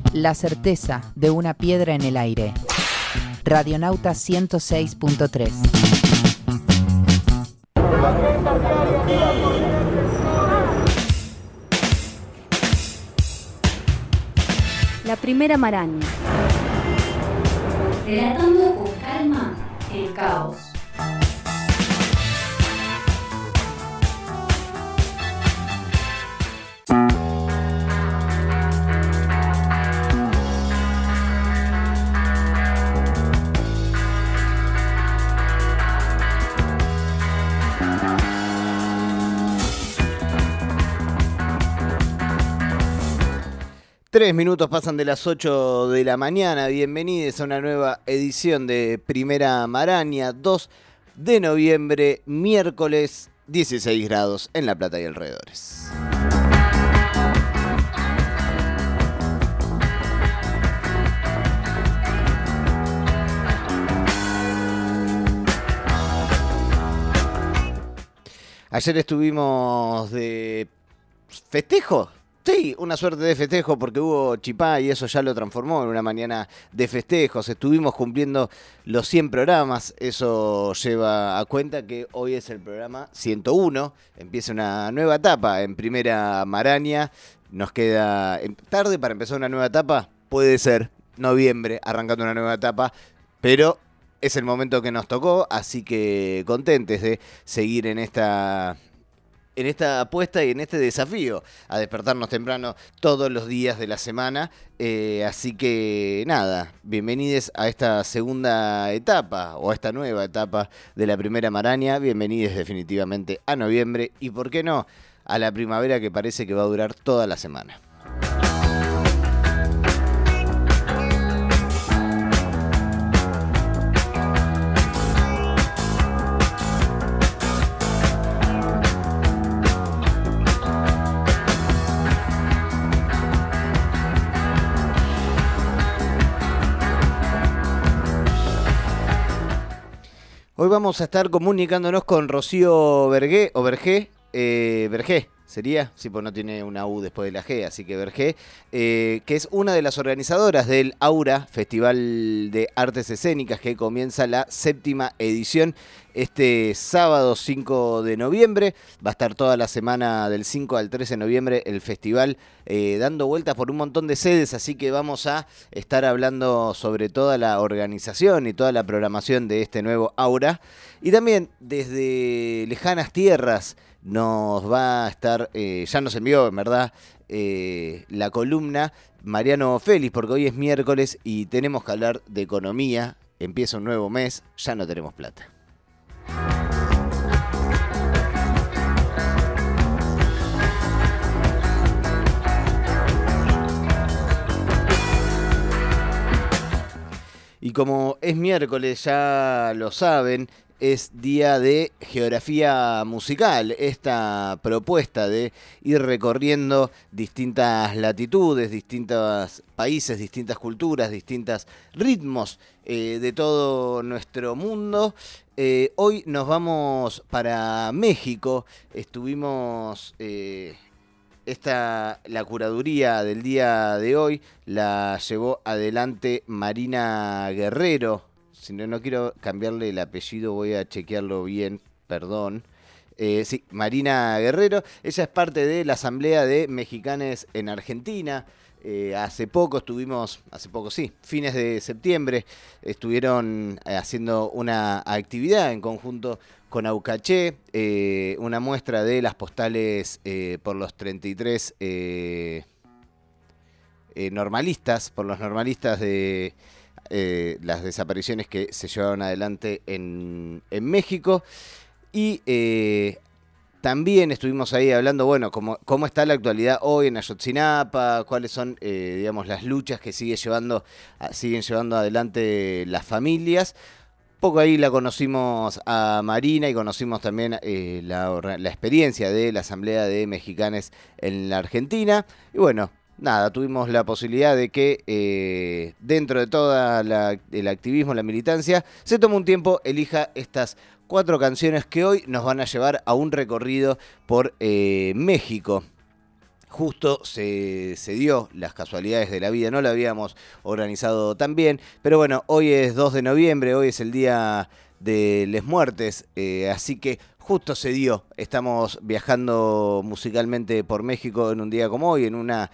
La certeza de una piedra en el aire. Radionauta 106.3. La primera maraña. Relatando con calma el caos. Tres minutos pasan de las 8 de la mañana. Bienvenidos a una nueva edición de Primera Maraña, 2 de noviembre, miércoles, 16 grados en La Plata y alrededores. Ayer estuvimos de festejo. Sí, una suerte de festejo porque hubo chipá y eso ya lo transformó en una mañana de festejos. Estuvimos cumpliendo los 100 programas. Eso lleva a cuenta que hoy es el programa 101. Empieza una nueva etapa en Primera Maraña. Nos queda tarde para empezar una nueva etapa. Puede ser noviembre arrancando una nueva etapa, pero es el momento que nos tocó. Así que contentes de seguir en esta apuesta y en este desafío a despertarnos temprano todos los días de la semana. Así que nada, bienvenidos a esta segunda etapa o a esta nueva etapa de la Primera Maraña. Bienvenidos definitivamente a noviembre y, ¿por qué no?, a la primavera que parece que va a durar toda la semana. Hoy vamos a estar comunicándonos con Rocío Vergé, o Vergé, Vergé sería, sí, pues no tiene una U después de la G, así que Vergé, que es una de las organizadoras del Aura, Festival de Artes Escénicas, que comienza la 7ª edición este sábado 5 de noviembre. Va a estar toda la semana del 5 al 13 de noviembre el festival dando vueltas por un montón de sedes, así que vamos a estar hablando sobre toda la organización y toda la programación de este nuevo Aura. Y también desde lejanas tierras nos va a estar, ya nos envió en verdad la columna Mariano Félix, porque hoy es miércoles y tenemos que hablar de economía. Empieza un nuevo mes, ya no tenemos plata. Y como es miércoles, ya lo saben, es día de geografía musical, esta propuesta de ir recorriendo distintas latitudes, distintos países, distintas culturas, distintos ritmos de todo nuestro mundo. Hoy nos vamos para México. Estuvimos... la curaduría del día de hoy la llevó adelante Marina Guerrero. Si no quiero cambiarle el apellido, voy a chequearlo bien, perdón. Sí, Marina Guerrero. Ella es parte de la Asamblea de Mexicanes en Argentina. Fines de septiembre, estuvieron haciendo una actividad en conjunto con Aucaché, una muestra de las postales por los 33 normalistas, por los normalistas de las desapariciones que se llevaron adelante en México. Y también estuvimos ahí hablando, bueno, cómo está la actualidad hoy en Ayotzinapa, cuáles son, las luchas que siguen llevando adelante las familias. Poco ahí la conocimos a Marina y conocimos también la experiencia de la Asamblea de Mexicanes en la Argentina. Y bueno, nada, tuvimos la posibilidad de que dentro de toda el activismo, la militancia, se tome un tiempo, elija estas 4 canciones que hoy nos van a llevar a un recorrido por México. justo se dio las casualidades de la vida, no lo habíamos organizado tan bien, pero bueno, hoy es 2 de noviembre, hoy es el día de les muertes, así que justo se dio. Estamos viajando musicalmente por México en un día como hoy, en una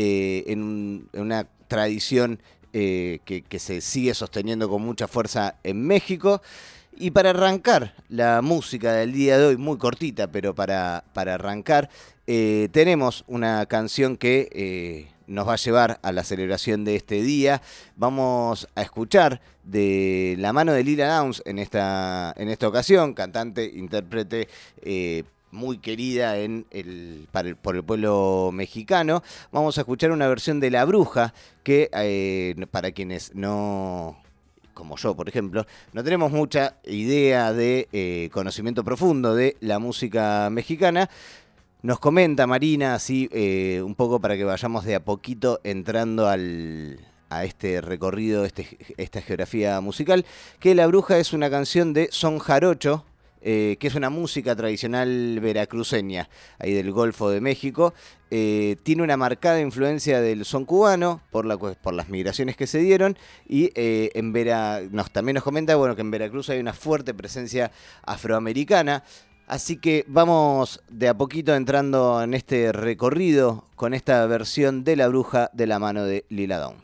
tradición que se sigue sosteniendo con mucha fuerza en México. Y para arrancar la música del día de hoy, muy cortita, pero para arrancar, tenemos una canción que nos va a llevar a la celebración de este día. Vamos a escuchar de la mano de Lila Downs en esta ocasión, cantante, intérprete muy querida por el pueblo mexicano. Vamos a escuchar una versión de La Bruja que para quienes no, como yo, por ejemplo, no tenemos mucha idea de conocimiento profundo de la música mexicana, nos comenta Marina, así un poco para que vayamos de a poquito entrando a este recorrido, esta geografía musical, que La Bruja es una canción de son jarocho, que es una música tradicional veracruceña, ahí del Golfo de México. Tiene una marcada influencia del son cubano por las migraciones que se dieron, y también nos comenta que en Veracruz hay una fuerte presencia afroamericana. Así que vamos de a poquito entrando en este recorrido con esta versión de La Bruja de la mano de Lila Downs.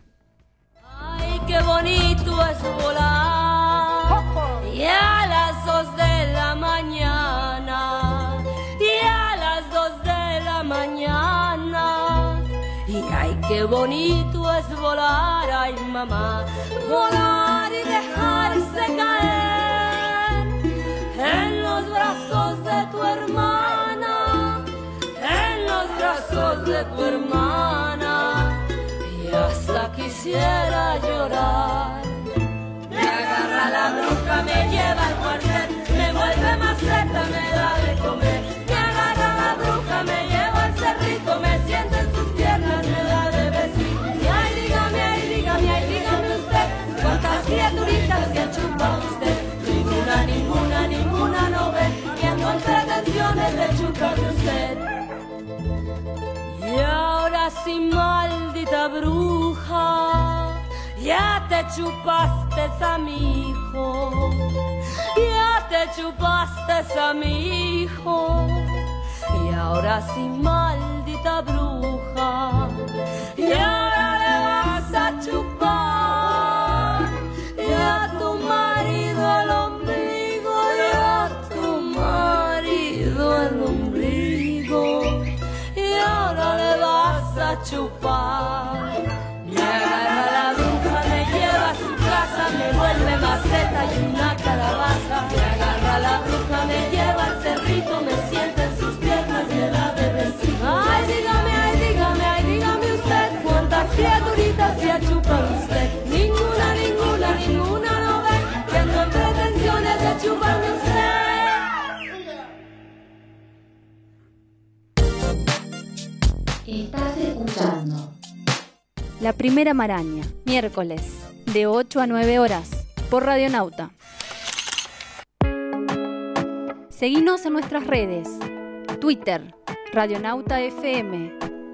Ay, qué bonito es volar, y a las 2 de la mañana, y a las 2 de la mañana, y ay, qué bonito es volar, ay mamá, volar y dejarse caer en los brazos de tu hermana, en los brazos de tu hermana, y hasta quisiera llorar. Me agarra la bruja, me lleva al cuartel, me vuelve maceta, me da de comer. Me agarra la bruja, me lleva al cerrito, me sienta en sus piernas, me da de besito. Y ay, dígame, ay, dígame, ay, dígame usted, ¿cuántas criaturitas se ha chupado usted? Ninguna no ve, y ando en pretensiones de chuparme usted. Y ahora sí, maldita bruja, ya te chupaste a mi hijo, ya te chupaste a mi hijo. Y ahora sí, maldita bruja, y ahora le vas a chupar y a tu marido el ombligo, y a tu marido el ombligo, y ahora le vas a chupar. Me agarra la bruja, me lleva a su casa, me vuelve maceta y una calabaza. Me agarra la bruja, me lleva al cerrito, me sienta en sus piernas, me da de besito. Ay, dígame, ay, dígame, ay, dígame usted, ¿cuántas criaturitas se ha chupado usted? Ninguna, ninguna, ninguna no ve, que ando en pretensiones de chuparme usted. Estás escuchando La Primera Maraña, miércoles, de 8 a 9 horas, por Radionauta. Seguinos en nuestras redes, Twitter, Radionauta FM.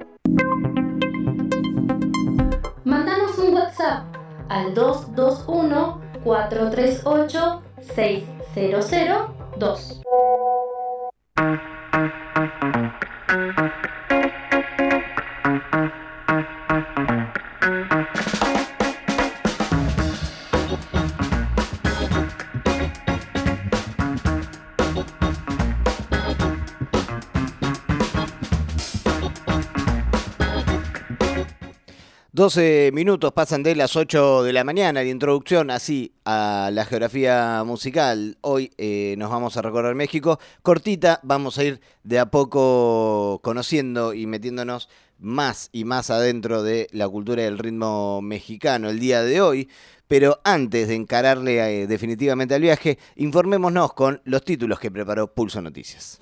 Mandanos un WhatsApp al 221-438-6002. Minutos pasan de las 8 de la mañana, de introducción así a la geografía musical. Hoy nos vamos a recorrer México. Cortita, vamos a ir de a poco conociendo y metiéndonos más y más adentro de la cultura y el ritmo mexicano el día de hoy. Pero antes de encararle definitivamente al viaje, informémonos con los títulos que preparó Pulso Noticias.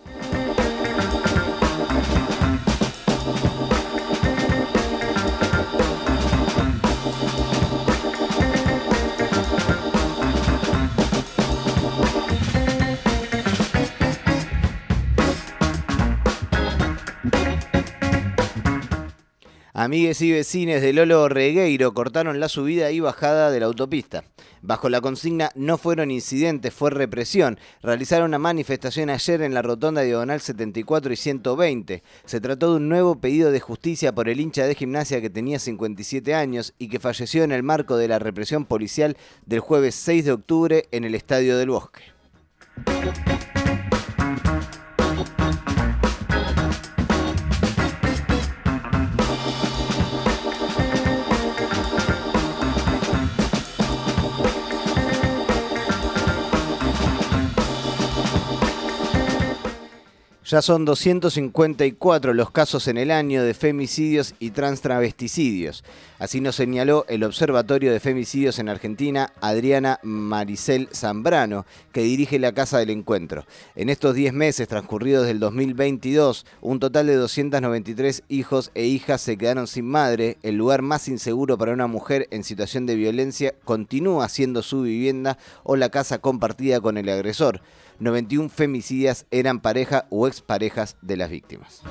Amigues y vecines de Lolo Regueiro cortaron la subida y bajada de la autopista. Bajo la consigna "No fueron incidentes, fue represión", realizaron una manifestación ayer en la rotonda diagonal 74 y 120. Se trató de un nuevo pedido de justicia por el hincha de Gimnasia que tenía 57 años y que falleció en el marco de la represión policial del jueves 6 de octubre en el Estadio del Bosque. Ya son 254 los casos en el año de femicidios y transtravesticidios. Así nos señaló el Observatorio de Femicidios en Argentina, Adriana Maricel Zambrano, que dirige la Casa del Encuentro. En estos 10 meses transcurridos del 2022, un total de 293 hijos e hijas se quedaron sin madre. El lugar más inseguro para una mujer en situación de violencia continúa siendo su vivienda o la casa compartida con el agresor. 91 femicidas eran pareja o exparejas de las víctimas.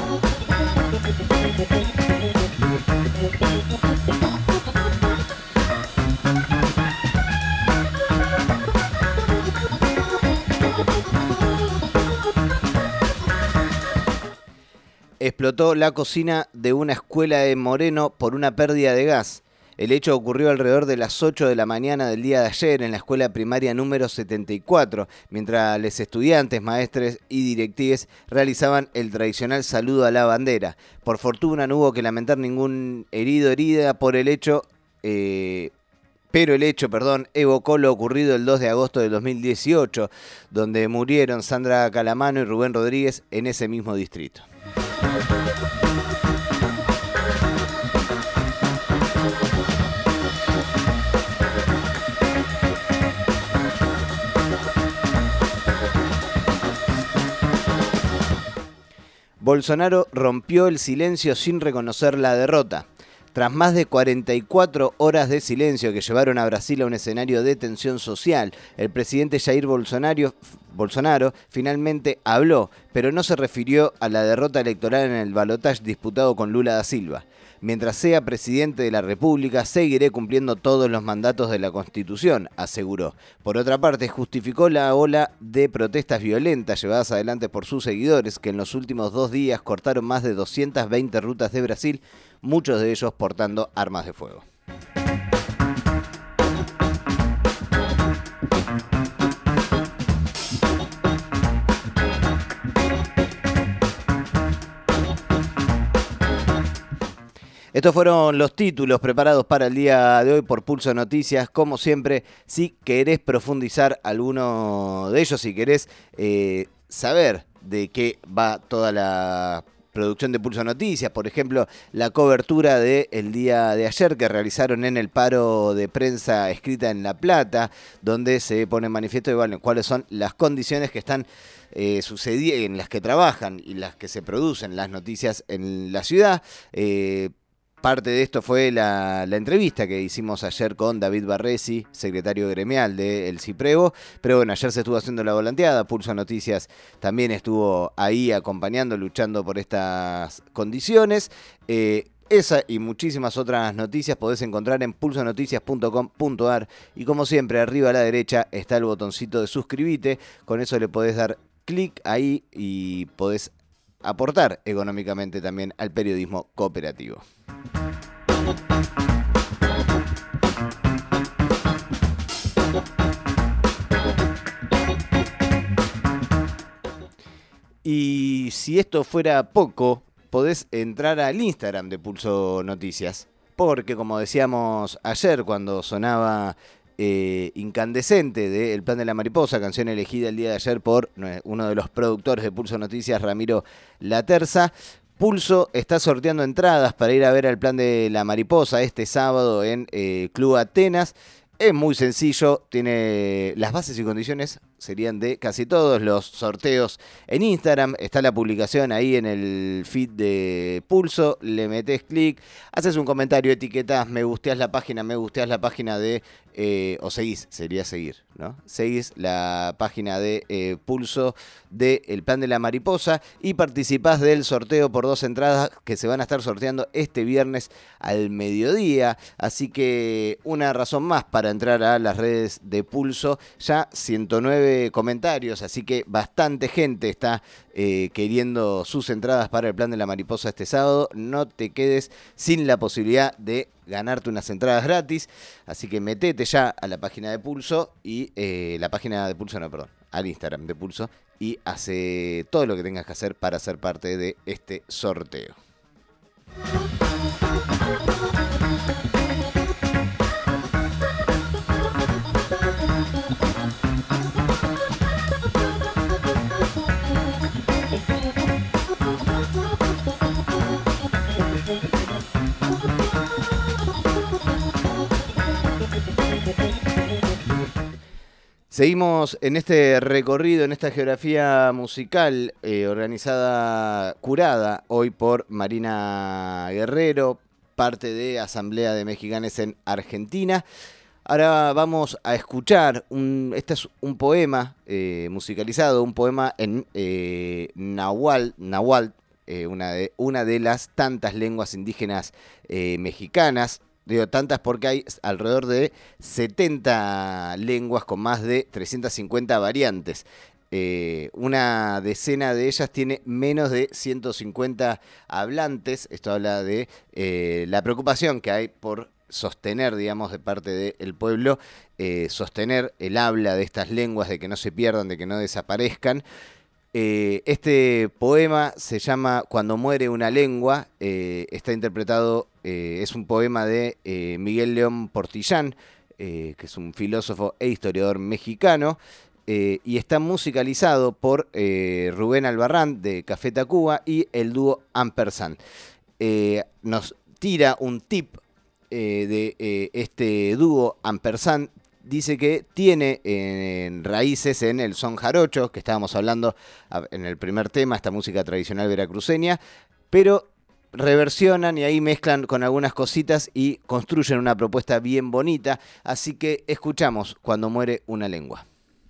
Explotó la cocina de una escuela de Moreno por una pérdida de gas. El hecho ocurrió alrededor de las 8 de la mañana del día de ayer en la escuela primaria número 74, mientras los estudiantes, maestres y directives realizaban el tradicional saludo a la bandera. Por fortuna no hubo que lamentar ningún herido o herida por el hecho, pero el hecho, evocó lo ocurrido el 2 de agosto del 2018, donde murieron Sandra Calamano y Rubén Rodríguez en ese mismo distrito. Bolsonaro rompió el silencio sin reconocer la derrota. Tras más de 44 horas de silencio que llevaron a Brasil a un escenario de tensión social, el presidente Jair Bolsonaro finalmente habló, pero no se refirió a la derrota electoral en el balotaje disputado con Lula da Silva. Mientras sea presidente de la República, seguiré cumpliendo todos los mandatos de la Constitución, aseguró. Por otra parte, justificó la ola de protestas violentas llevadas adelante por sus seguidores, que en los últimos 2 días cortaron más de 220 rutas de Brasil, muchos de ellos portando armas de fuego. Estos fueron los títulos preparados para el día de hoy por Pulso Noticias. Como siempre, si querés profundizar alguno de ellos, si querés saber de qué va toda la producción de Pulso Noticias, por ejemplo, la cobertura del día de ayer que realizaron en el paro de prensa escrita en La Plata, donde se pone en manifiesto cuáles son las condiciones que están sucediendo, en las que trabajan y las que se producen las noticias en la ciudad. Parte de esto fue la entrevista que hicimos ayer con David Barresi, secretario gremial del CIPREVO, pero bueno, ayer se estuvo haciendo la volanteada, Pulso Noticias también estuvo ahí acompañando, luchando por estas condiciones. Esa y muchísimas otras noticias podés encontrar en pulsonoticias.com.ar y como siempre arriba a la derecha está el botoncito de suscribite, con eso le podés dar clic ahí y podés aportar económicamente también al periodismo cooperativo. Y si esto fuera poco, podés entrar al Instagram de Pulso Noticias, porque como decíamos ayer cuando sonaba Incandescente de El Plan de la Mariposa, canción elegida el día de ayer por uno de los productores de Pulso Noticias, Ramiro Laterza, Pulso está sorteando entradas para ir a ver El Plan de la Mariposa este sábado en Club Atenas. Es muy sencillo, tiene las bases y condiciones serían de casi todos los sorteos en Instagram. Está la publicación ahí en el feed de Pulso, le metés clic, haces un comentario, etiquetás, me gusteás la página de, o seguís, sería seguir, ¿no? Seguís la página de Pulso de El Plan de la Mariposa y participás del sorteo por 2 entradas que se van a estar sorteando este viernes al mediodía. Así que una razón más para entrar a las redes de Pulso. Ya 109 comentarios, así que bastante gente está queriendo sus entradas para El Plan de la Mariposa este sábado. No te quedes sin la posibilidad de ganarte unas entradas gratis, así que metete ya a la página de Pulso y al Instagram de Pulso y hace todo lo que tengas que hacer para ser parte de este sorteo. Seguimos en este recorrido, en esta geografía musical curada hoy por Marina Guerrero, parte de Asamblea de Mexicanes en Argentina. Ahora vamos a escuchar, este es un poema musicalizado, un poema en náhuatl, una de las tantas lenguas indígenas mexicanas. Digo tantas porque hay alrededor de 70 lenguas con más de 350 variantes. Una decena de ellas tiene menos de 150 hablantes. Esto habla de la preocupación que hay por sostener, digamos, de parte del pueblo, sostener el habla de estas lenguas, de que no se pierdan, de que no desaparezcan. Este poema se llama Cuando muere una lengua, está interpretado, es un poema de Miguel León Portillán, que es un filósofo e historiador mexicano, y está musicalizado por Rubén Albarrán de Café Tacuba y el dúo Ampersand. Nos tira un tip de este dúo Ampersand. Dice que tiene raíces en el son jarocho, que estábamos hablando en el primer tema, esta música tradicional veracruceña, pero reversionan y ahí mezclan con algunas cositas y construyen una propuesta bien bonita. Así que escuchamos Cuando muere una lengua.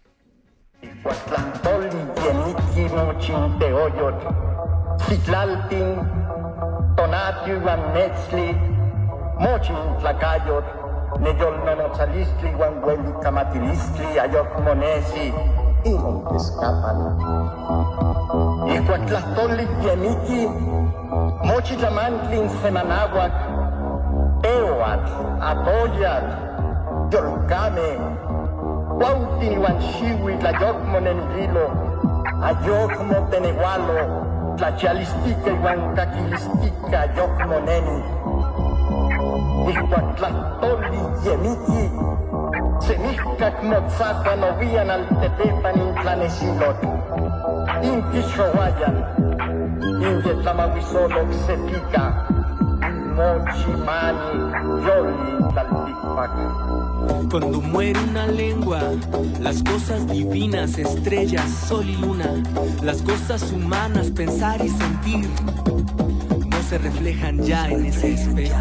Neyol nonotzalistli, guangueli, camatilistli, ayok monesi, y no te escapan. Y cuatlastoli, yemiki, mochitlamantlin, semanahuac, teoat, atoyat, yolcame, guautin, iguanchiwi, tlayok monenililo, ayok motenegualo, tlachialistica, iguancaquilistica, ayok moneni. Ixcuatlastoli yemiki, semihcac motzahua novian al tepepan intlanexilot, inquichohuayan, inyetlamahuizoloc sepica, mochimani, yoli tlalticpac. Cuando muere una lengua, las cosas divinas, estrellas, sol y luna, las cosas humanas, pensar y sentir, se reflejan ya en ese espejo.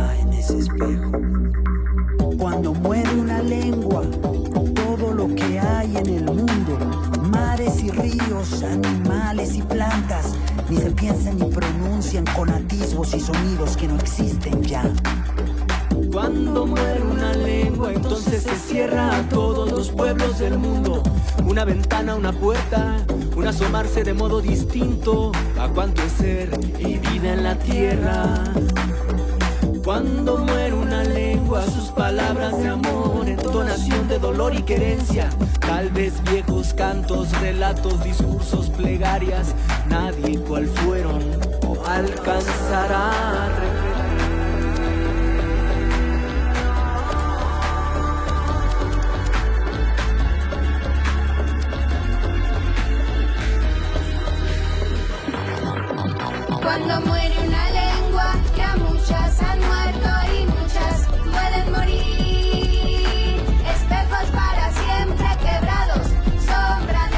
Cuando muere una lengua, todo lo que hay en el mundo, mares y ríos, animales y plantas, ni se piensan ni pronuncian con atisbos y sonidos que no existen ya. Cuando muere una lengua, entonces se cierra a todos los pueblos del mundo. Una ventana, una puerta, un asomarse de modo distinto a cuanto es ser y vida en la tierra. Cuando muere una lengua, sus palabras de amor, entonación de dolor y querencia, tal vez viejos cantos, relatos, discursos, plegarias, nadie cual fueron alcanzará a revelar. Cuando muere una lengua, ya muchas han muerto y muchas pueden morir. Espejos para siempre quebrados, sombra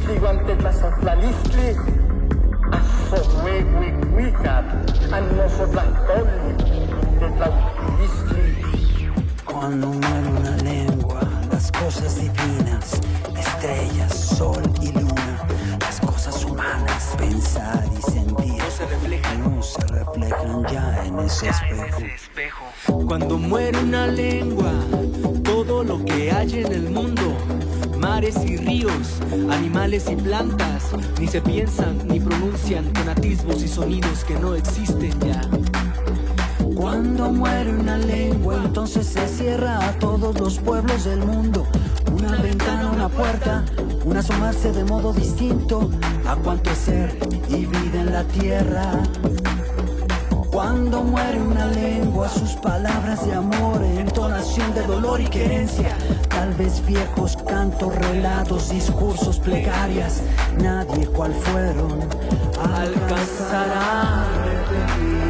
ante tlasotlalisli, asohuehuihuicat, anosotlastoli, tetlautilistli. Cuando muere una lengua, las cosas divinas, estrellas, sol y luna, las cosas humanas, pensar y sentir, no se reflejan ya en ese espejo. Cuando muere una lengua, todo lo que hay en el mundo, mares y ríos, animales y plantas, ni se piensan ni pronuncian con atisbos y sonidos que no existen ya. Cuando muere una lengua, entonces se cierra a todos los pueblos del mundo. Una ventana, una puerta, un asomarse de modo distinto a cuanto es ser y vida en la tierra. Cuando muere una lengua, sus palabras de amor, entonación de dolor y querencia, tal vez viejos cantos, relatos, discursos, plegarias, nadie cual fueron alcanzará a repetir.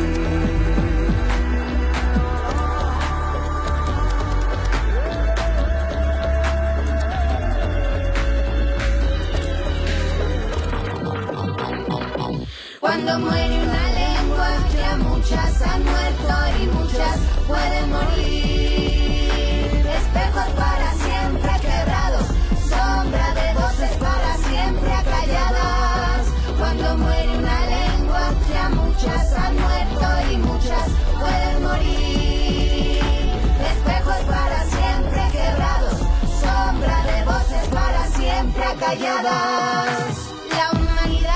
Cuando muere una lengua, ya muchas han muerto y muchas pueden morir. Espejos para siempre quebrados, sombra de voces para siempre acalladas. Cuando muere una lengua, ya muchas han muerto y muchas pueden morir. Espejos para siempre quebrados, sombra de voces para siempre acalladas. La humanidad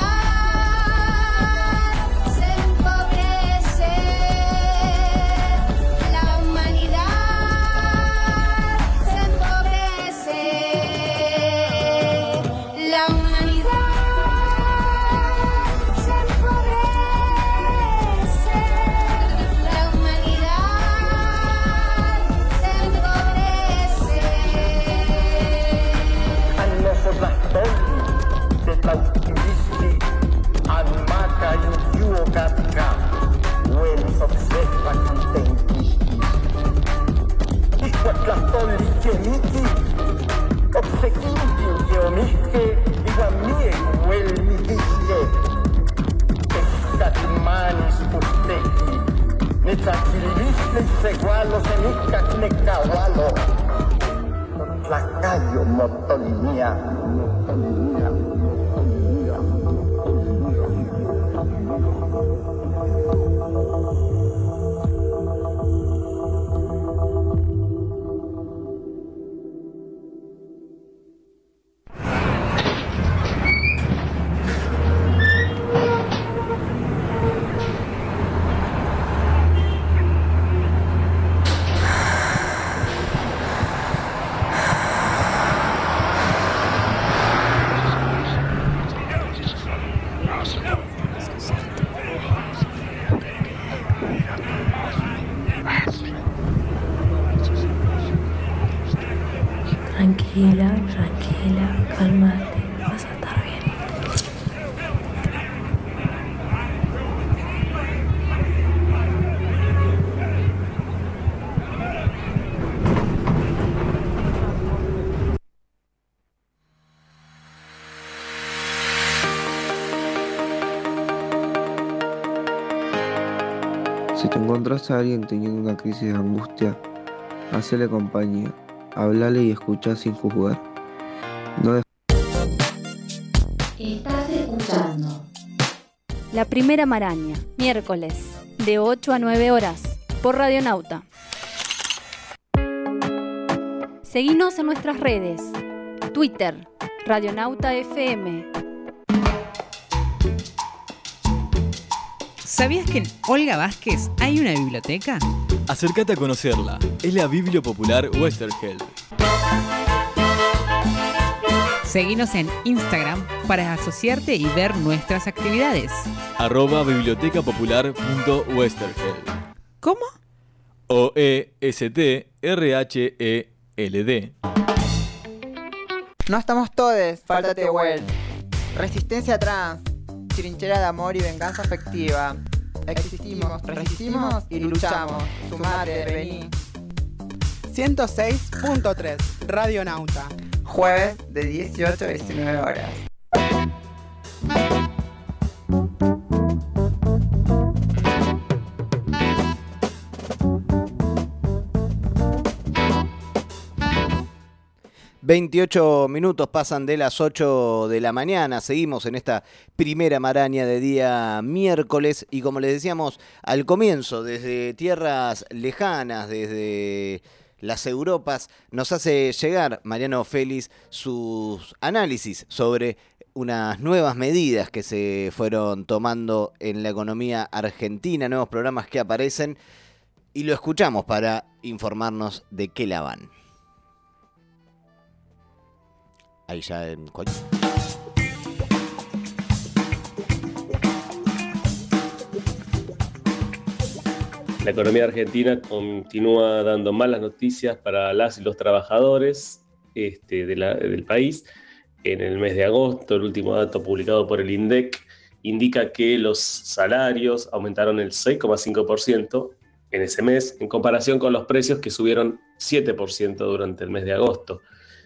Tlacayo motolinía. Tranquila, cálmate, vas a estar bien. Si te encontrás a alguien teniendo una crisis de angustia, hacele compañía. Hablale y escuchá sin juzgar. No Estás escuchando La Primera Maraña, miércoles, de 8 a 9 horas, por Radionauta. Seguinos en nuestras redes. Twitter, Radionauta FM. ¿Sabías que en Olga Vázquez hay una biblioteca? Acércate a conocerla. Es la Biblio Popular Westerheld. Seguinos en Instagram para asociarte y ver nuestras actividades. @bibliotecapopular.westerheld. ¿Cómo? OESTRHELD. No estamos todes, falta Tehuel. Resistencia trans, trinchera de amor y venganza afectiva. Existimos, resistimos y luchamos. Sumate, vení. 106.3 Radionauta. Jueves de 18 a 19 horas. 28 minutos pasan de las 8 de la mañana. Seguimos en esta primera maraña de día miércoles. Y como les decíamos al comienzo, desde tierras lejanas, desde las Europas, nos hace llegar Mariano Félix sus análisis sobre unas nuevas medidas que se fueron tomando en la economía argentina, nuevos programas que aparecen. Y lo escuchamos para informarnos de qué la van. Ahí ya en... La economía argentina continúa dando malas noticias para las y los trabajadores del país. En el mes de agosto, el último dato publicado por el INDEC indica que los salarios aumentaron el 6,5% en ese mes, en comparación con los precios que subieron 7% durante el mes de agosto.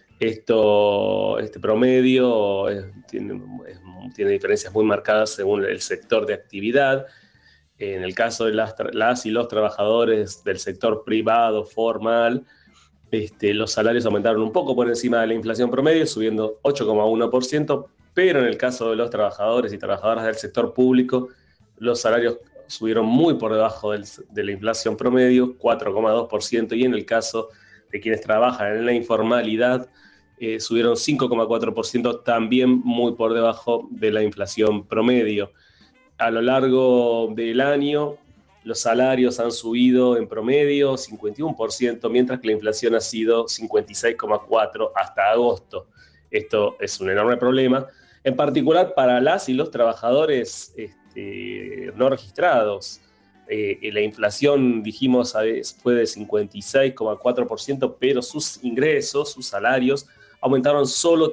Este promedio tiene diferencias muy marcadas según el sector de actividad. En el caso de las y los trabajadores del sector privado formal, los salarios aumentaron un poco por encima de la inflación promedio, subiendo 8,1%, pero en el caso de los trabajadores y trabajadoras del sector público, los salarios subieron muy por debajo de la inflación promedio, 4,2%, y en el caso de quienes trabajan en la informalidad, subieron 5,4%, también muy por debajo de la inflación promedio. A lo largo del año, los salarios han subido en promedio 51%, mientras que la inflación ha sido 56,4% hasta agosto. Esto es un enorme problema, en particular para las y los trabajadores no registrados. La inflación, dijimos, fue de 56,4%, pero sus ingresos, sus salarios, aumentaron solo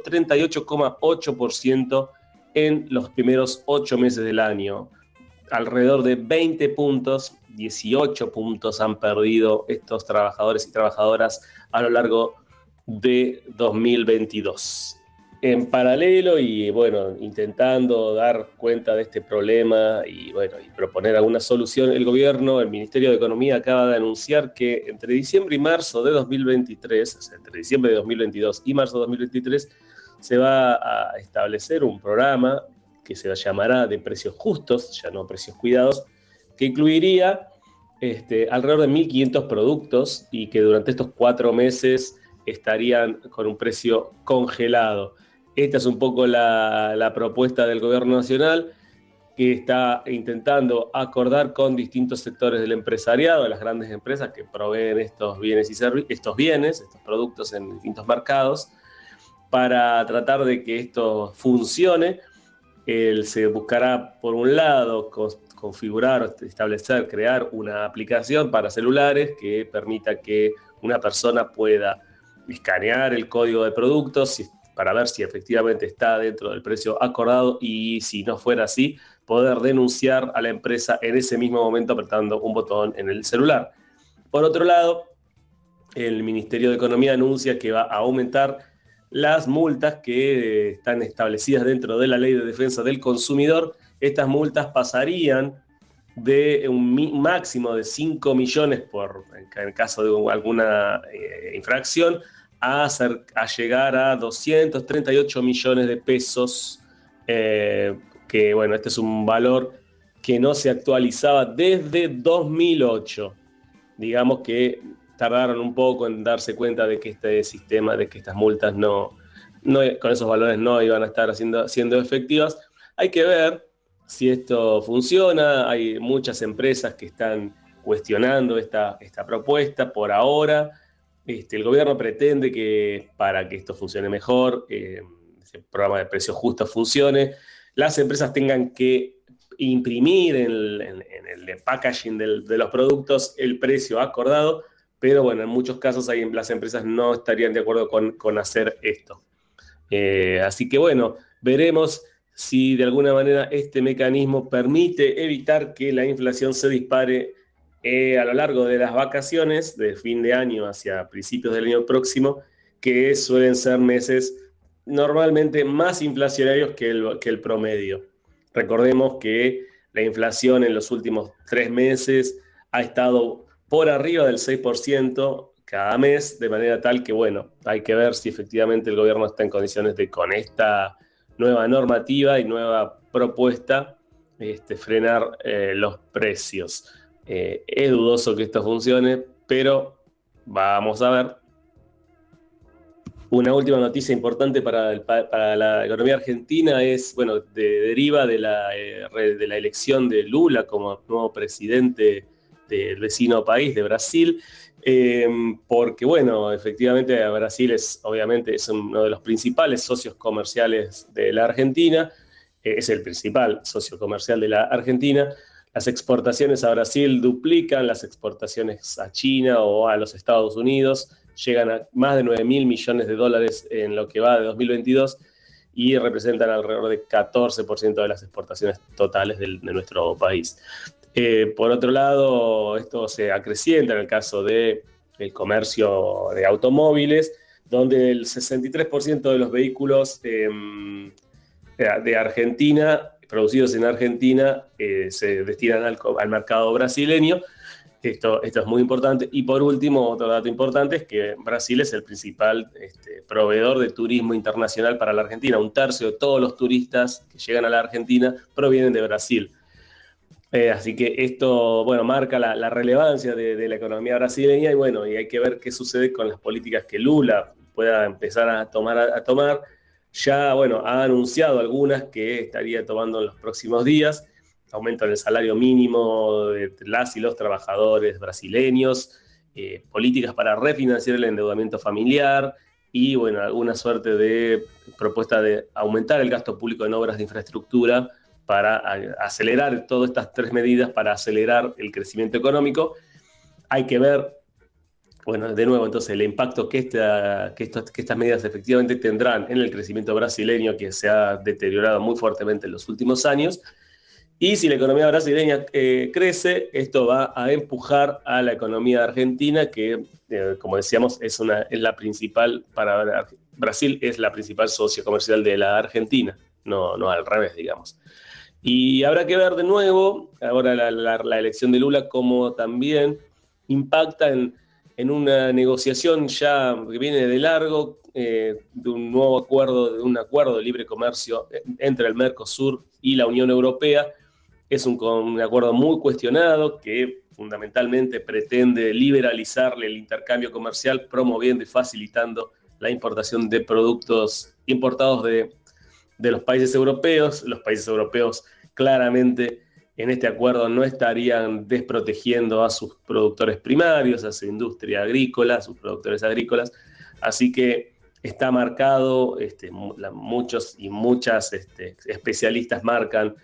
38,8% en los primeros 8 meses del año. Alrededor de 20 puntos, 18 puntos han perdido estos trabajadores y trabajadoras a lo largo de 2022. En paralelo y intentando dar cuenta de este problema y proponer alguna solución, el gobierno, el Ministerio de Economía acaba de anunciar que entre diciembre y marzo de 2023, o sea, entre diciembre de 2022 y marzo de 2023, se va a establecer un programa que se llamará de precios justos, ya no precios cuidados, que incluiría alrededor de 1.500 productos y que durante estos 4 meses estarían con un precio congelado. Esta es un poco la propuesta del gobierno nacional, que está intentando acordar con distintos sectores del empresariado, las grandes empresas que proveen estos estos productos en distintos mercados, para tratar de que esto funcione. Se buscará, por un lado, configurar, establecer, crear una aplicación para celulares que permita que una persona pueda escanear el código de productos para ver si efectivamente está dentro del precio acordado, y si no fuera así, poder denunciar a la empresa en ese mismo momento apretando un botón en el celular. Por otro lado, el Ministerio de Economía anuncia que va a aumentar las multas que están establecidas dentro de la Ley de Defensa del Consumidor. Estas multas pasarían de un máximo de 5 millones en el caso de alguna infracción a llegar a 238 millones de pesos, que este es un valor que no se actualizaba desde 2008. Digamos que tardaron un poco en darse cuenta de que este sistema, de que estas multas con esos valores no iban a estar siendo efectivas. Hay que ver si esto funciona. Hay muchas empresas que están cuestionando esta propuesta por ahora. El gobierno pretende que para que esto funcione mejor, ese programa de precios justos funcione, las empresas tengan que imprimir en el packaging de los productos el precio acordado, pero en muchos casos las empresas no estarían de acuerdo con hacer esto. Así que veremos si de alguna manera este mecanismo permite evitar que la inflación se dispare a lo largo de las vacaciones de fin de año hacia principios del año próximo, que suelen ser meses normalmente más inflacionarios que el promedio. Recordemos que la inflación en los últimos 3 meses ha estado por arriba del 6%, cada mes, de manera tal que, bueno, hay que ver si efectivamente el gobierno está en condiciones de, con esta nueva normativa y nueva propuesta, frenar los precios. Es dudoso que esto funcione, pero vamos a ver. Una última noticia importante para la economía argentina es, bueno, deriva de la elección de Lula como nuevo presidente del vecino país, de Brasil, porque, bueno, efectivamente Brasil es uno de los principales socios comerciales de la Argentina, es el principal socio comercial de la Argentina. Las exportaciones a Brasil duplican las exportaciones a China o a los Estados Unidos, llegan a más de 9.000 millones de dólares en lo que va de 2022 y representan alrededor de 14% de las exportaciones totales de nuestro país. Por otro lado, esto se acrecienta en el caso del comercio de automóviles, donde el 63% de los vehículos de Argentina, producidos en Argentina, se destinan al mercado brasileño. Esto es muy importante. Y por último, otro dato importante es que Brasil es el principal proveedor de turismo internacional para la Argentina. 1/3 de todos los turistas que llegan a la Argentina provienen de Brasil. Así que esto, bueno, marca la relevancia de la economía brasileña y, bueno, y hay que ver qué sucede con las políticas que Lula pueda empezar a tomar. Ya, bueno, ha anunciado algunas que estaría tomando en los próximos días. Aumento en el salario mínimo de las y los trabajadores brasileños, políticas para refinanciar el endeudamiento familiar y, bueno, alguna suerte de propuesta de aumentar el gasto público en obras de infraestructura para acelerar todas estas 3 medidas para acelerar el crecimiento económico. Hay que ver, bueno, de nuevo, entonces, el impacto que estas medidas efectivamente tendrán en el crecimiento brasileño, que se ha deteriorado muy fuertemente en los últimos años. Y si la economía brasileña crece, esto va a empujar a la economía argentina, que, como decíamos, es la principal, para Brasil es la principal socio comercial de la Argentina, no al revés, digamos. Y habrá que ver de nuevo, ahora la elección de Lula, cómo también impacta en una negociación ya que viene de largo, de un nuevo acuerdo, de un acuerdo de libre comercio entre el Mercosur y la Unión Europea. Es un acuerdo muy cuestionado que fundamentalmente pretende liberalizarle el intercambio comercial, promoviendo y facilitando la importación de productos importados de los países europeos. Los países europeos claramente en este acuerdo no estarían desprotegiendo a sus productores primarios, a su industria agrícola, a sus productores agrícolas. Así que está marcado, muchos y muchas especialistas marcan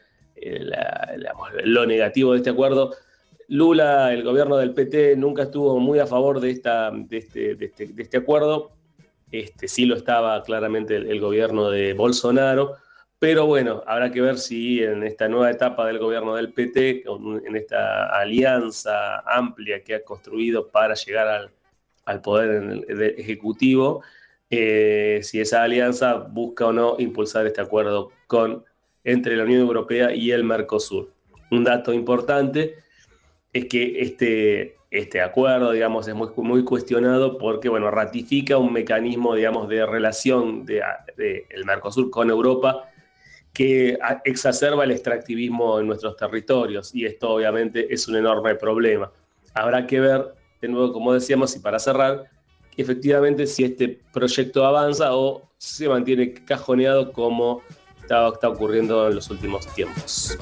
lo negativo de este acuerdo. Lula, el gobierno del PT, nunca estuvo muy a favor de este acuerdo. Sí lo estaba claramente el gobierno de Bolsonaro, pero bueno, habrá que ver si en esta nueva etapa del gobierno del PT, en esta alianza amplia que ha construido para llegar al poder ejecutivo, si esa alianza busca o no impulsar este acuerdo entre la Unión Europea y el Mercosur. Un dato importante es que este acuerdo, digamos, es muy cuestionado porque, bueno, ratifica un mecanismo, digamos, de relación del Mercosur con Europa que exacerba el extractivismo en nuestros territorios, y esto obviamente es un enorme problema. Habrá que ver, de nuevo, como decíamos, y para cerrar, efectivamente si este proyecto avanza o se mantiene cajoneado como está ocurriendo en los últimos tiempos.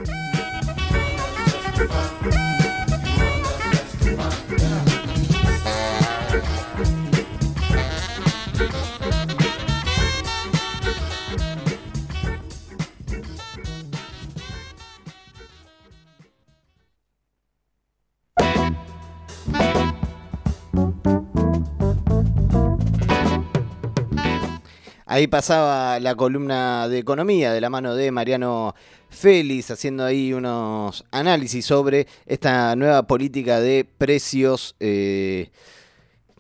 Ahí pasaba la columna de economía de la mano de Mariano Félix, haciendo ahí unos análisis sobre esta nueva política de precios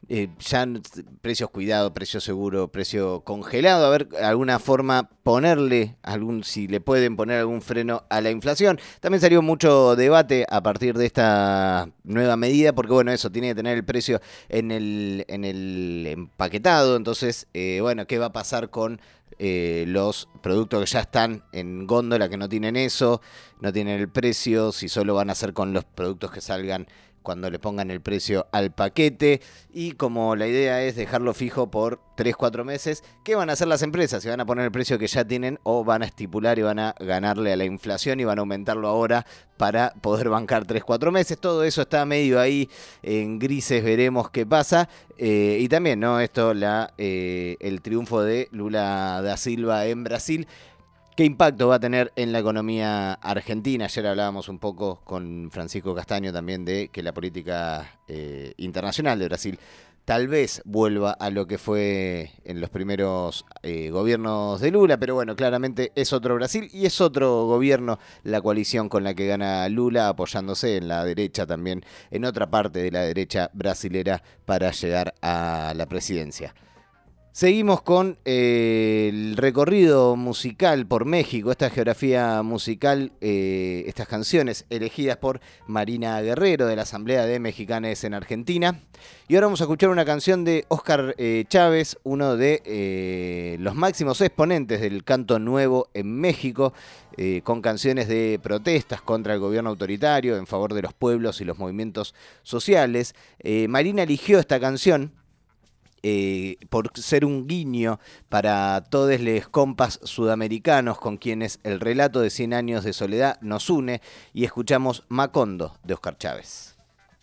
ya precios cuidado, precio seguro, precio congelado, a ver alguna forma ponerle si le pueden poner algún freno a la inflación. También salió mucho debate a partir de esta nueva medida, porque bueno, eso tiene que tener el precio en el empaquetado. Entonces, bueno, ¿qué va a pasar con los productos que ya están en góndola, que no tienen eso, no tienen el precio? Si solo van a ser con los productos que salgan cuando le pongan el precio al paquete. Y como la idea es dejarlo fijo por 3-4 meses, ¿qué van a hacer las empresas? ¿Se van a poner el precio que ya tienen o van a estipular y van a ganarle a la inflación y van a aumentarlo ahora para poder bancar 3-4 meses? Todo eso está medio ahí en grises, veremos qué pasa. Y también, ¿no? Esto, el triunfo de Lula da Silva en Brasil. ¿Qué impacto va a tener en la economía argentina? Ayer hablábamos un poco con Francisco Castaño también de que la política internacional de Brasil tal vez vuelva a lo que fue en los primeros gobiernos de Lula, pero bueno, claramente es otro Brasil y es otro gobierno la coalición con la que gana Lula, apoyándose en la derecha también, en otra parte de la derecha brasilera para llegar a la presidencia. Seguimos con el recorrido musical por México, esta geografía musical, estas canciones elegidas por Marina Guerrero de la Asamblea de Mexicanes en Argentina. Y ahora vamos a escuchar una canción de Óscar Chávez, uno de los máximos exponentes del canto nuevo en México, con canciones de protestas contra el gobierno autoritario, en favor de los pueblos y los movimientos sociales. Marina eligió esta canción por ser un guiño para todos los compas sudamericanos con quienes el relato de 100 años de soledad nos une, y escuchamos Macondo de Óscar Chávez.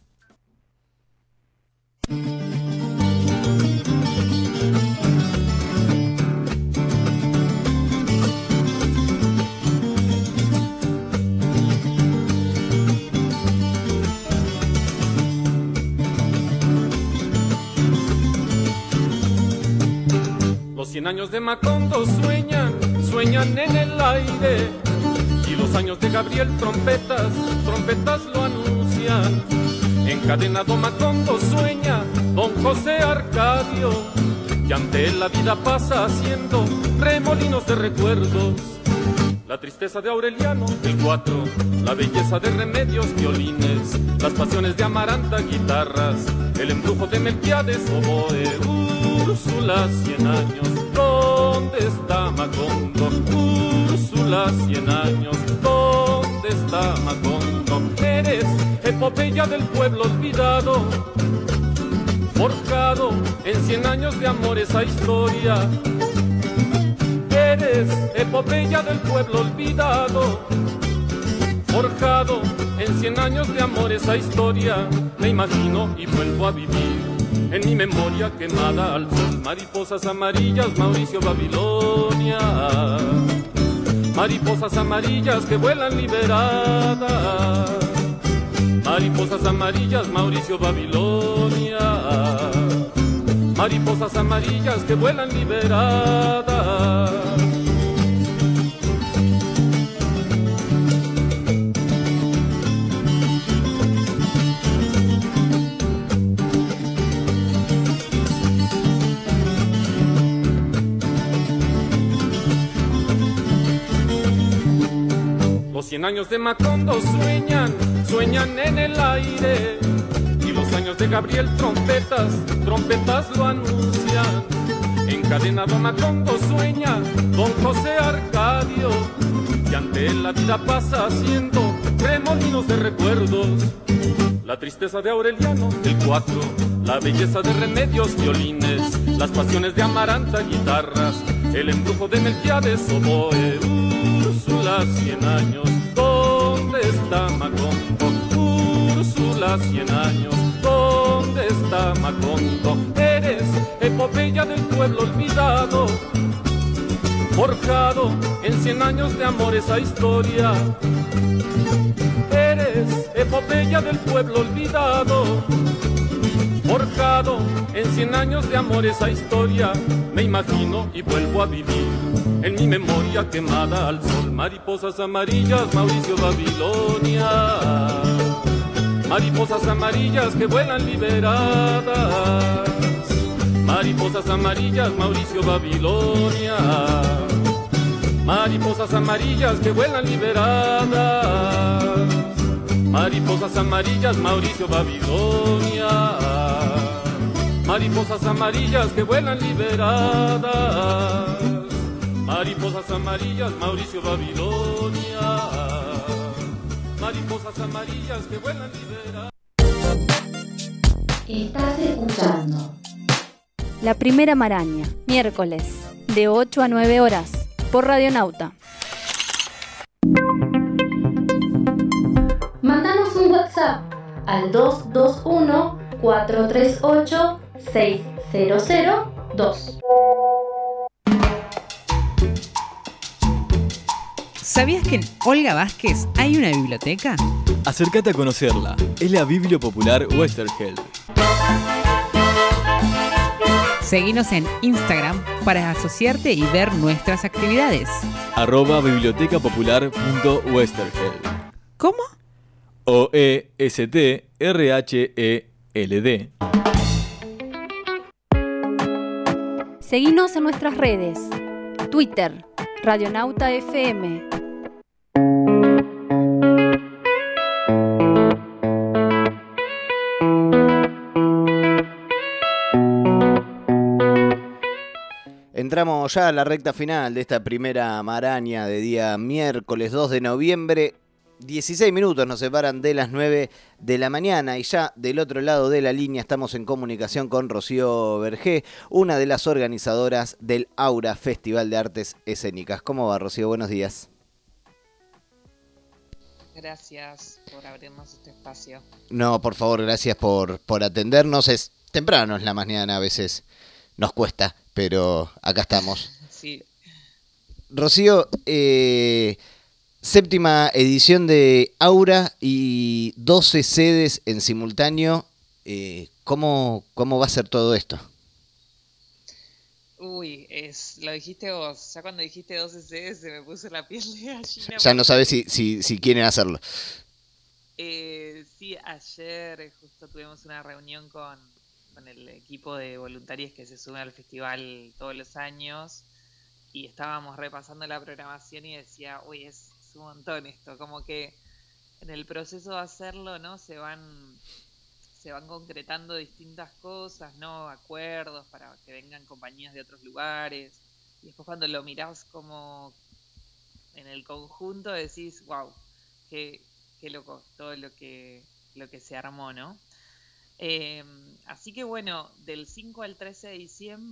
Los 100 años de Macondo sueñan en el aire, y los años de Gabriel trompetas lo anuncian. Encadenado Macondo sueña don José Arcadio, y ante él la vida pasa haciendo remolinos de recuerdos. La tristeza de Aureliano, el 4, la belleza de Remedios, violines, las pasiones de Amaranta, guitarras, el embrujo de Melquiades, oboe, Úrsula, 100 años, ¿dónde está Macondo? Úrsula, 100 años, ¿dónde está Macondo? Eres epopeya del pueblo olvidado, forjado en 100 años de amor esa historia. Eres epopeya del pueblo olvidado, forjado en 100 años de amor esa historia. Me imagino y vuelvo a vivir en mi memoria quemada al sol. Mariposas amarillas, Mauricio Babilonia, mariposas amarillas que vuelan liberadas. Mariposas amarillas, Mauricio Babilonia, mariposas amarillas que vuelan liberadas. Los 100 años de Macondo sueñan en el aire, y los años de Gabriel trompetas lo anuncian. Encadenado Macondo sueña don José Arcadio, y ante él la vida pasa haciendo remolinos de recuerdos. La tristeza de Aureliano, el 4, la belleza de Remedios, violines, las pasiones de Amaranta, guitarras, el embrujo de Melquiades, oboe, Úrsula, 100 años, ¿dónde está Macondo? Úrsula, 100 años, ¿dónde está Macondo? Eres epopeya del pueblo olvidado, forjado en 100 años de amor esa historia. Eres epopeya del pueblo olvidado, forjado en 100 años de amor esa historia. Me imagino y vuelvo a vivir en mi memoria quemada al sol. Mariposas amarillas, Mauricio Babilonia, mariposas amarillas que vuelan liberadas. Mariposas amarillas, Mauricio Babilonia. Mariposas amarillas que vuelan liberadas. Mariposas amarillas, Mauricio Babilonia. Mariposas amarillas que vuelan liberadas. Mariposas amarillas, Mauricio Babilonia. Mariposas amarillas que vuelan liberadas. Estás escuchando La Primera Maraña, miércoles, de 8 a 9 horas, por Radionauta. Mandanos un WhatsApp al 221-438-6002. ¿Sabías que en Olga Vázquez hay una biblioteca? Acércate a conocerla. Es la Biblio Popular Westerheld. Seguinos en Instagram para asociarte y ver nuestras actividades. @bibliotecapopular.westerheld. ¿Cómo? OESTRHELD. Seguinos en nuestras redes. Twitter, Radionauta FM. Entramos ya a la recta final de esta primera maraña de día miércoles 2 de noviembre. 16 minutos nos separan de las 9 de la mañana y ya del otro lado de la línea estamos en comunicación con Rocío Vergé, una de las organizadoras del Aura Festival de Artes Escénicas. ¿Cómo va, Rocío? Buenos días. Gracias por abrirnos este espacio. No, por favor, gracias por atendernos. Es temprano, es la mañana, a veces nos cuesta, pero acá estamos. Sí. Rocío, séptima edición de Aura y 12 sedes en simultáneo. ¿Cómo va a ser todo esto? Uy, lo dijiste vos. Ya cuando dijiste 12 sedes se me puso la piel de gallina. Ya no sabes si quieren hacerlo. Sí, ayer justo tuvimos una reunión con el equipo de voluntarios que se sube al festival todos los años y estábamos repasando la programación y decía, uy, es un montón esto, como que en el proceso de hacerlo, ¿no? Se van concretando distintas cosas, ¿no? Acuerdos para que vengan compañías de otros lugares y después cuando lo mirás como en el conjunto decís, wow, qué loco todo lo que se armó, ¿no? Así que bueno, del 5 al 13 de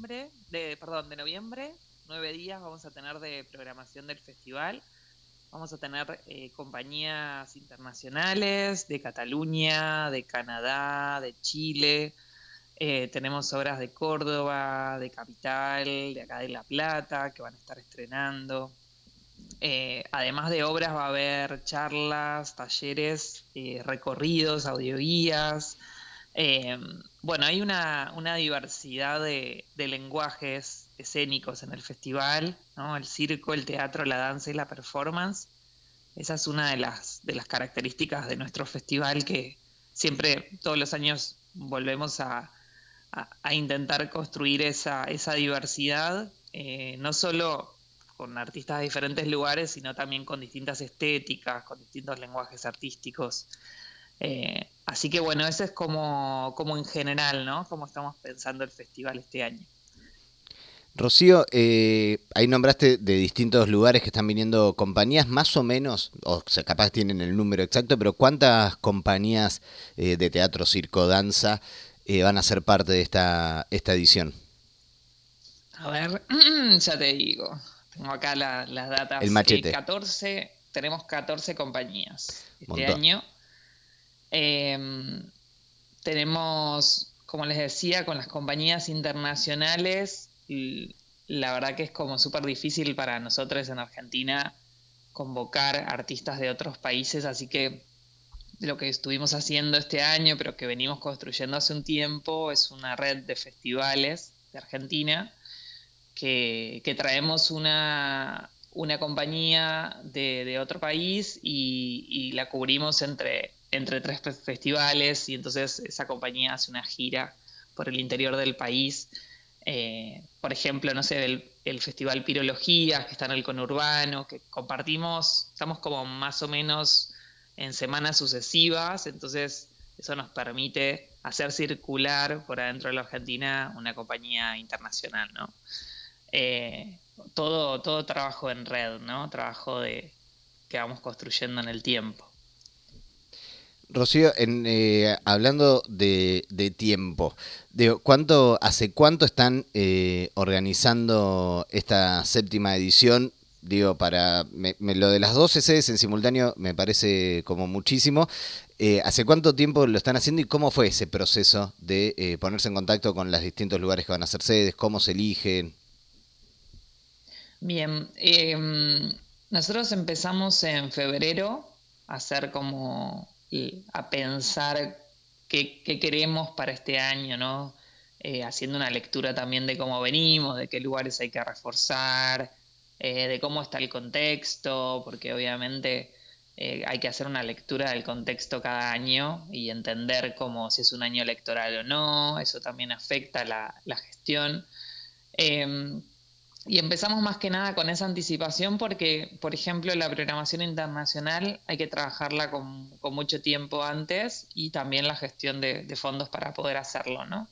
noviembre, 9 días vamos a tener de programación del festival. Vamos a tener compañías internacionales de Cataluña, de Canadá, de Chile. Tenemos obras de Córdoba, de Capital, de acá de La Plata, que van a estar estrenando. Además de obras va a haber charlas, talleres, recorridos, audioguías. Bueno, hay una diversidad de lenguajes escénicos en el festival, ¿no? El circo, el teatro, la danza y la performance. Esa es una de las características de nuestro festival que siempre, todos los años, volvemos a intentar construir esa diversidad, no solo con artistas de diferentes lugares, sino también con distintas estéticas, con distintos lenguajes artísticos. Así que bueno, eso es como en general, ¿no? Cómo estamos pensando el festival este año. Rocío, ahí nombraste de distintos lugares que están viniendo compañías, más o menos, o sea, capaz tienen el número exacto, pero ¿cuántas compañías de teatro, circo, danza van a ser parte de esta edición? A ver, ya te digo, tengo acá las datas. El machete. Tenemos 14 compañías este Montón. año. Tenemos, como les decía, con las compañías internacionales, la verdad que es como súper difícil para nosotros en Argentina convocar artistas de otros países, así que lo que estuvimos haciendo este año, pero que venimos construyendo hace un tiempo, es una red de festivales de Argentina, que traemos una compañía de otro país y la cubrimos entre 3 festivales, y entonces esa compañía hace una gira por el interior del país Por ejemplo, no sé, el Festival Pirologías, que está en el conurbano, que compartimos, estamos como más o menos en semanas sucesivas, entonces eso nos permite hacer circular por adentro de la Argentina una compañía internacional, ¿no? Todo trabajo en red, ¿no? Trabajo que vamos construyendo en el tiempo. Rocío, hablando de tiempo, digo, ¿hace cuánto están organizando esta 7ª edición? Digo, lo de las 12 sedes en simultáneo me parece como muchísimo. ¿Hace cuánto tiempo lo están haciendo y cómo fue ese proceso de ponerse en contacto con los distintos lugares que van a ser sedes? ¿Cómo se eligen? Bien, nosotros empezamos en febrero a hacer a pensar qué queremos para este año, ¿no? Haciendo una lectura también de cómo venimos, de qué lugares hay que reforzar, de cómo está el contexto, porque obviamente hay que hacer una lectura del contexto cada año y entender si es un año electoral o no, eso también afecta la gestión. Y empezamos más que nada con esa anticipación porque, por ejemplo, la programación internacional hay que trabajarla con mucho tiempo antes y también la gestión de fondos para poder hacerlo, ¿no?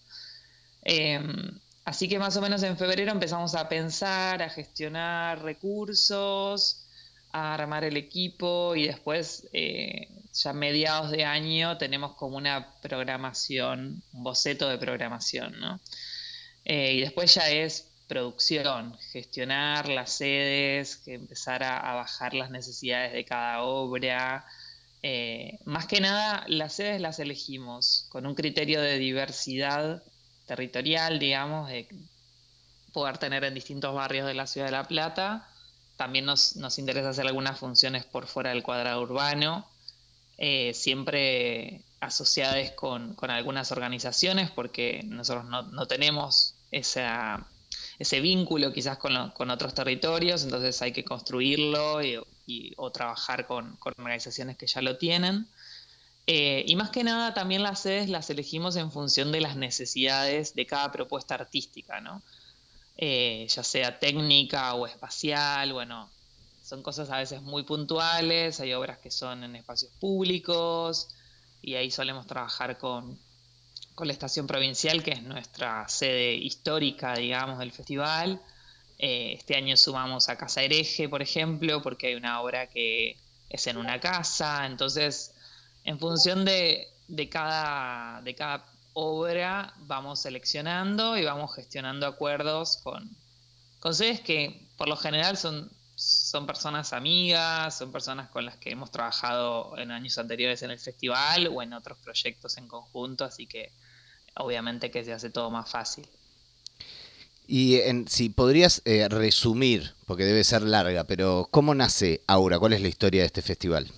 Así que más o menos en febrero empezamos a pensar, a gestionar recursos, a armar el equipo y después ya a mediados de año tenemos como una programación, un boceto de programación, ¿no? Y después ya es producción, gestionar las sedes, empezar a bajar las necesidades de cada obra. Más que nada, las sedes las elegimos con un criterio de diversidad territorial, digamos, de poder tener en distintos barrios de la ciudad de La Plata. También nos interesa hacer algunas funciones por fuera del cuadrado urbano, siempre asociadas con algunas organizaciones, porque nosotros no tenemos ese vínculo quizás con otros territorios, entonces hay que construirlo o trabajar con organizaciones que ya lo tienen. Y más que nada también las sedes las elegimos en función de las necesidades de cada propuesta artística, ¿no? Ya sea técnica o espacial, bueno, son cosas a veces muy puntuales, hay obras que son en espacios públicos y ahí solemos trabajar con la Estación Provincial, que es nuestra sede histórica, digamos, del festival. Este año sumamos a Casa Hereje, por ejemplo, porque hay una obra que es en una casa. Entonces, en función de cada obra, vamos seleccionando y vamos gestionando acuerdos con sedes que, por lo general, son personas amigas, son personas con las que hemos trabajado en años anteriores en el festival o en otros proyectos en conjunto, así que obviamente que se hace todo más fácil. Y si podrías resumir, porque debe ser larga, pero ¿cómo nace Aura? ¿Cuál es la historia de este festival?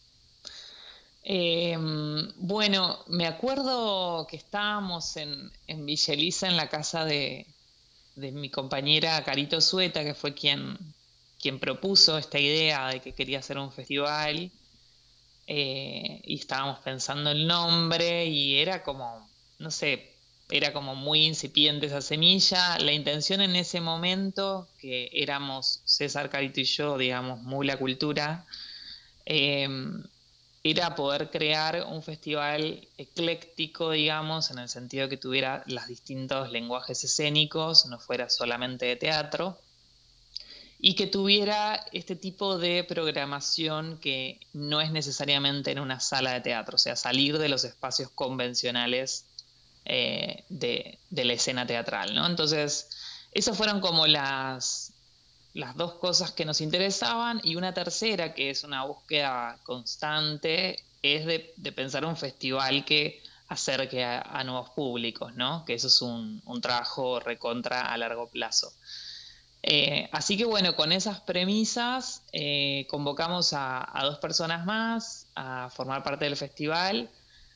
Bueno, me acuerdo que estábamos en Villa Elisa, en la casa de mi compañera Carito Sueta, que fue quien propuso esta idea de que quería hacer un festival, y estábamos pensando el nombre y era como, no sé, era como muy incipiente esa semilla. La intención en ese momento, que éramos César, Carito y yo, digamos, Mula Cultura, era poder crear un festival ecléctico, digamos, en el sentido que tuviera los distintos lenguajes escénicos, no fuera solamente de teatro, y que tuviera este tipo de programación que no es necesariamente en una sala de teatro, o sea, salir de los espacios convencionales de la escena teatral, ¿no? Entonces, esas fueron como las dos cosas que nos interesaban, y una tercera, que es una búsqueda constante, es de pensar un festival que acerque a nuevos públicos, ¿no? Que eso es un trabajo recontra a largo plazo. Así que bueno, con esas premisas convocamos a 2 personas más a formar parte del festival,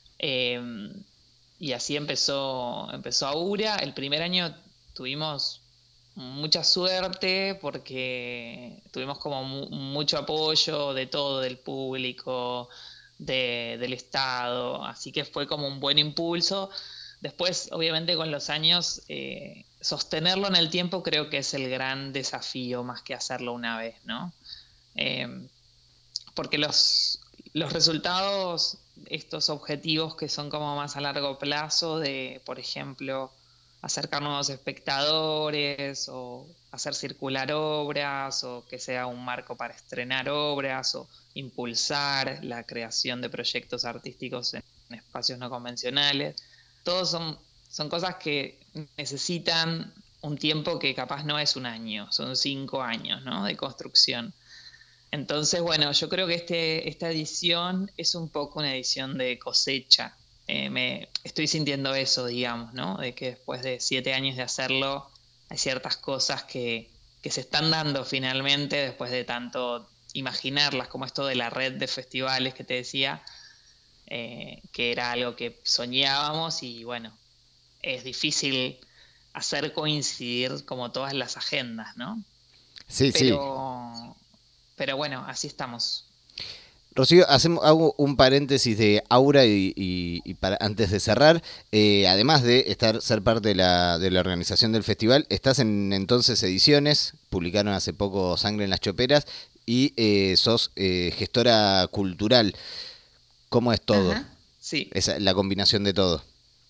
y así empezó Aura. El primer año tuvimos mucha suerte porque tuvimos como mucho apoyo de todo, del público, del Estado, así que fue como un buen impulso. Después, obviamente, con los años sostenerlo en el tiempo creo que es el gran desafío más que hacerlo una vez, ¿no? Porque los resultados, estos objetivos que son como más a largo plazo de, por ejemplo, acercar nuevos espectadores o hacer circular obras o que sea un marco para estrenar obras o impulsar la creación de proyectos artísticos en espacios no convencionales, todos son cosas que necesitan un tiempo que capaz no es un año, son 5 años, ¿no? De construcción. Entonces, bueno, yo creo que esta edición es un poco una edición de cosecha. Estoy sintiendo eso, digamos, ¿no? De que después de 7 años de hacerlo, hay ciertas cosas que se están dando finalmente después de tanto imaginarlas, como esto de la red de festivales que te decía, que era algo que soñábamos y bueno, es difícil hacer coincidir como todas las agendas, ¿no? Sí. Pero bueno, así estamos. Rocío, hago un paréntesis de Aura y para, antes de cerrar, además de ser parte de la organización del festival, estás en Entonces Ediciones, publicaron hace poco Sangre en las Choperas, y sos gestora cultural. ¿Cómo es todo? Ajá, sí. La combinación de todo.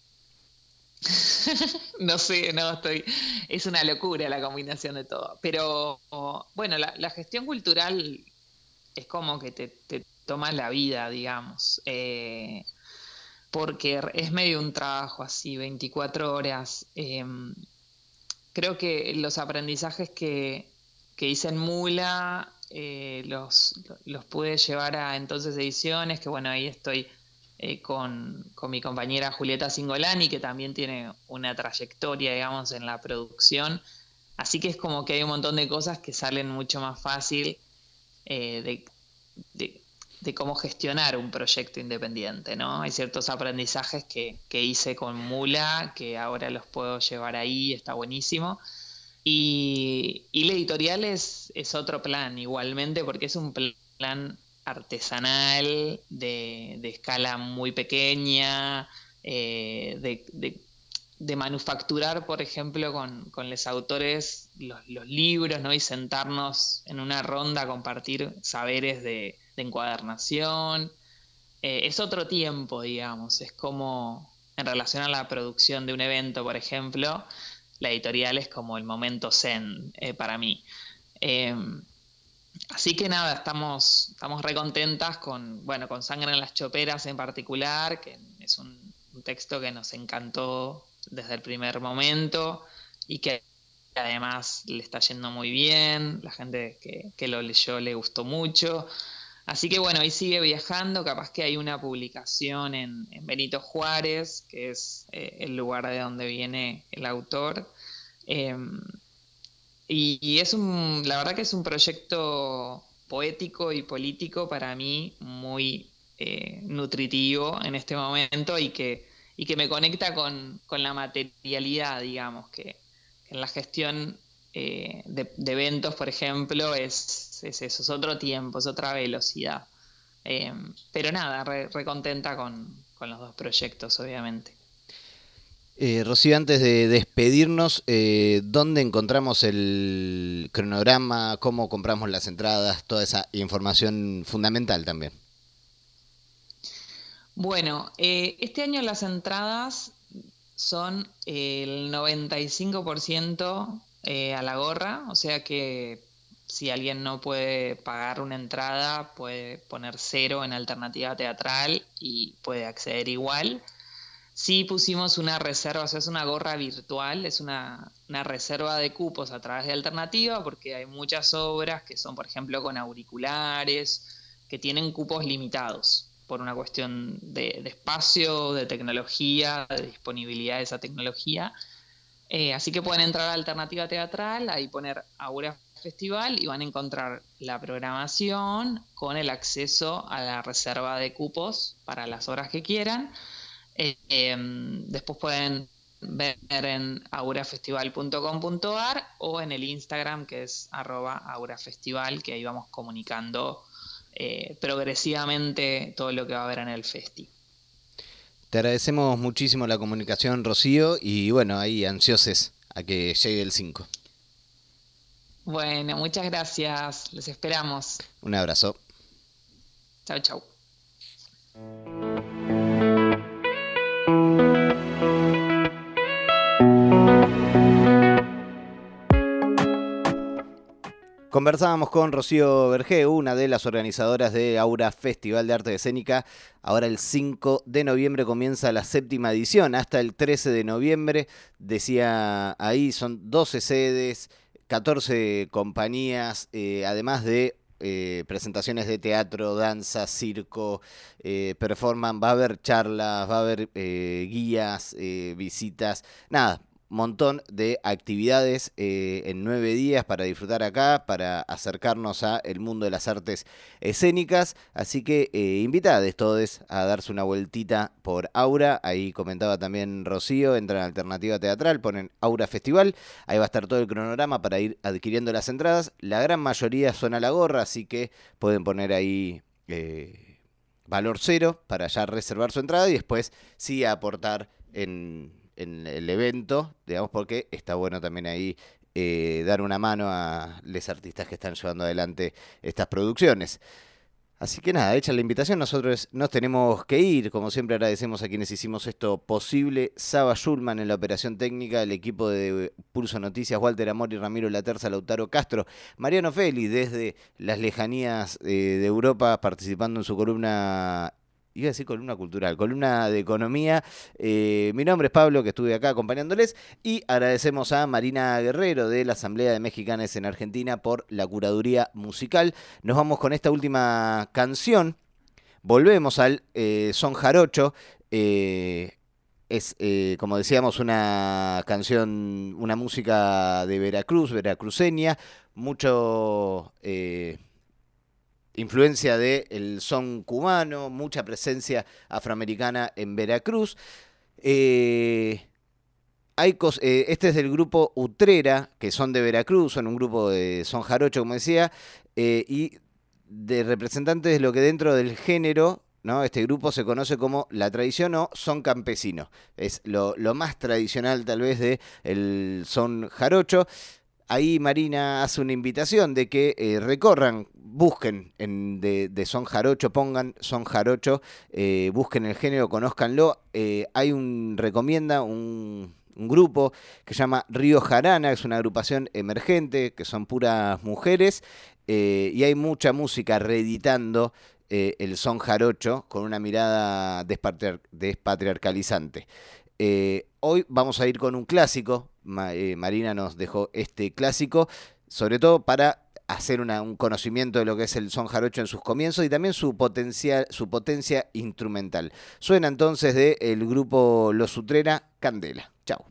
No sé, es una locura la combinación de todo. Pero bueno, la gestión cultural es como que te toma la vida, digamos. Porque es medio un trabajo así, 24 horas. Creo que los aprendizajes que hice en Mula los pude llevar a Entonces Ediciones, que bueno, ahí estoy con mi compañera Julieta Singolani, que también tiene una trayectoria, digamos, en la producción. Así que es como que hay un montón de cosas que salen mucho más fácil de cómo gestionar un proyecto independiente, ¿no? Hay ciertos aprendizajes que hice con Mula, que ahora los puedo llevar ahí, está buenísimo. Y la editorial es otro plan, igualmente, porque es un plan artesanal, de escala muy pequeña, de manufacturar, por ejemplo, con los autores los libros, ¿no? Y sentarnos en una ronda a compartir saberes de encuadernación. Es otro tiempo, digamos, es como en relación a la producción de un evento, por ejemplo, la editorial es como el momento zen para mí. Así que nada, estamos re contentas con Sangre en las Choperas en particular, que es un texto que nos encantó desde el primer momento y que además le está yendo muy bien, la gente que lo leyó le gustó mucho. Así que bueno, ahí sigue viajando, capaz que hay una publicación en Benito Juárez, que es el lugar de donde viene el autor. Y la verdad que es un proyecto poético y político para mí muy nutritivo en este momento y que me conecta con la materialidad, digamos, que en la gestión de eventos, por ejemplo, es eso, es otro tiempo, es otra velocidad. Pero nada, re contenta con los dos proyectos, obviamente. Rocío, antes de despedirnos, ¿dónde encontramos el cronograma? ¿Cómo compramos las entradas? Toda esa información fundamental también. Bueno, este año las entradas son el 95% a la gorra, o sea que si alguien no puede pagar una entrada, puede poner 0 en alternativa teatral y puede acceder igual. Sí pusimos una reserva, o sea, es una gorra virtual, es una reserva de cupos a través de Alternativa, porque hay muchas obras que son, por ejemplo, con auriculares, que tienen cupos limitados por una cuestión de espacio, de tecnología, de disponibilidad de esa tecnología. Así que pueden entrar a Alternativa Teatral, ahí poner Aura Festival y van a encontrar la programación con el acceso a la reserva de cupos para las horas que quieran. Después pueden ver en aurafestival.com.ar o en el Instagram, que es @aurafestival, que ahí vamos comunicando progresivamente todo lo que va a haber en el festi. Te agradecemos muchísimo la comunicación, Rocío, y bueno, ahí ansiosos a que llegue el 5. Bueno, muchas gracias. Los esperamos. Un abrazo. Chau, chau. Conversábamos con Rocío Vergé, una de las organizadoras de Aura Festival de Arte Escénica. Ahora el 5 de noviembre comienza la 7ª edición, hasta el 13 de noviembre. Decía ahí, son 12 sedes, 14 compañías, además de presentaciones de teatro, danza, circo, performance, va a haber charlas, va a haber guías, visitas, nada. Montón de actividades en 9 días para disfrutar acá, para acercarnos a el mundo de las artes escénicas. Así que invitades todos a darse una vueltita por Aura. Ahí comentaba también Rocío, entran a Alternativa Teatral, ponen Aura Festival. Ahí va a estar todo el cronograma para ir adquiriendo las entradas. La gran mayoría son a la gorra, así que pueden poner ahí valor 0 para ya reservar su entrada y después sí aportar en el evento, digamos, porque está bueno también ahí dar una mano a los artistas que están llevando adelante estas producciones. Así que nada, hecha la invitación, nosotros nos tenemos que ir. Como siempre agradecemos a quienes hicimos esto posible. Saba Schulman en la operación técnica, el equipo de Pulso Noticias, Walter Amor y Ramiro Laterza, Lautaro Castro, Mariano Feli desde las lejanías de Europa participando en su columna. Iba a decir columna cultural, columna de economía. Mi nombre es Pablo, que estuve acá acompañándoles. Y agradecemos a Marina Guerrero de la Asamblea de Mexicanes en Argentina por la curaduría musical. Nos vamos con esta última canción. Volvemos al son jarocho. Es, como decíamos, una canción, una música de Veracruz, veracruceña. Mucho... influencia del son cubano, mucha presencia afroamericana en Veracruz. Este es del grupo Utrera, que son de Veracruz, son un grupo de son jarocho, como decía, y de representantes de lo que dentro del género, ¿no? Este grupo se conoce como la tradición o son campesino. Es lo más tradicional tal vez del son jarocho. Ahí Marina hace una invitación de que recorran, busquen de son jarocho, pongan son jarocho, busquen el género, conózcanlo. Hay recomienda un grupo que se llama Río Jarana, es una agrupación emergente, que son puras mujeres, y hay mucha música reeditando el son jarocho con una mirada despatriarcalizante. Hoy vamos a ir con un clásico. Marina nos dejó este clásico, sobre todo para hacer un conocimiento de lo que es el son jarocho en sus comienzos y también su potencia instrumental. Suena entonces del grupo Los Utrera, Candela. Chau.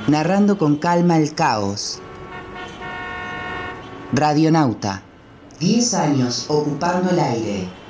narrando con calma el caos. Radionauta, 10 años ocupando el aire.